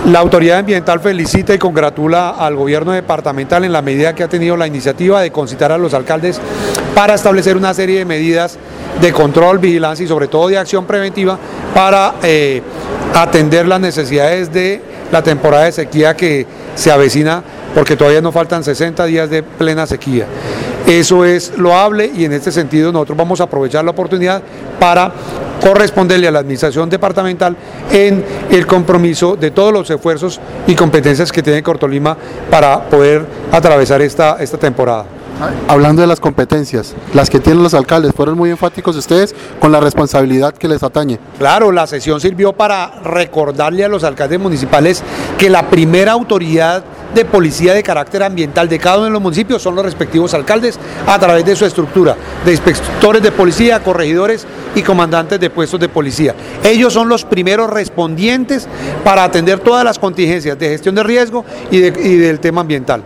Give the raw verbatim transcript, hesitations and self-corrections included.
La autoridad ambiental felicita y congratula al gobierno departamental en la medida que ha tenido la iniciativa de concitar a los alcaldes para establecer una serie de medidas de control, vigilancia y sobre todo de acción preventiva para eh, atender las necesidades de la temporada de sequía que se avecina, porque todavía nos faltan sesenta días de plena sequía. Eso es loable y en este sentido nosotros vamos a aprovechar la oportunidad para corresponderle a la administración departamental en el compromiso de todos los esfuerzos y competencias que tiene Cortolima para poder atravesar esta, esta temporada. Hablando de las competencias, las que tienen los alcaldes, fueron muy enfáticos ustedes con la responsabilidad que les atañe. Claro, la sesión sirvió para recordarle a los alcaldes municipales que la primera autoridad de policía de carácter ambiental de cada uno de los municipios son los respectivos alcaldes a través de su estructura, de inspectores de policía, corregidores y comandantes de puestos de policía. Ellos son los primeros respondientes para atender todas las contingencias de gestión de riesgo y, de, y del tema ambiental.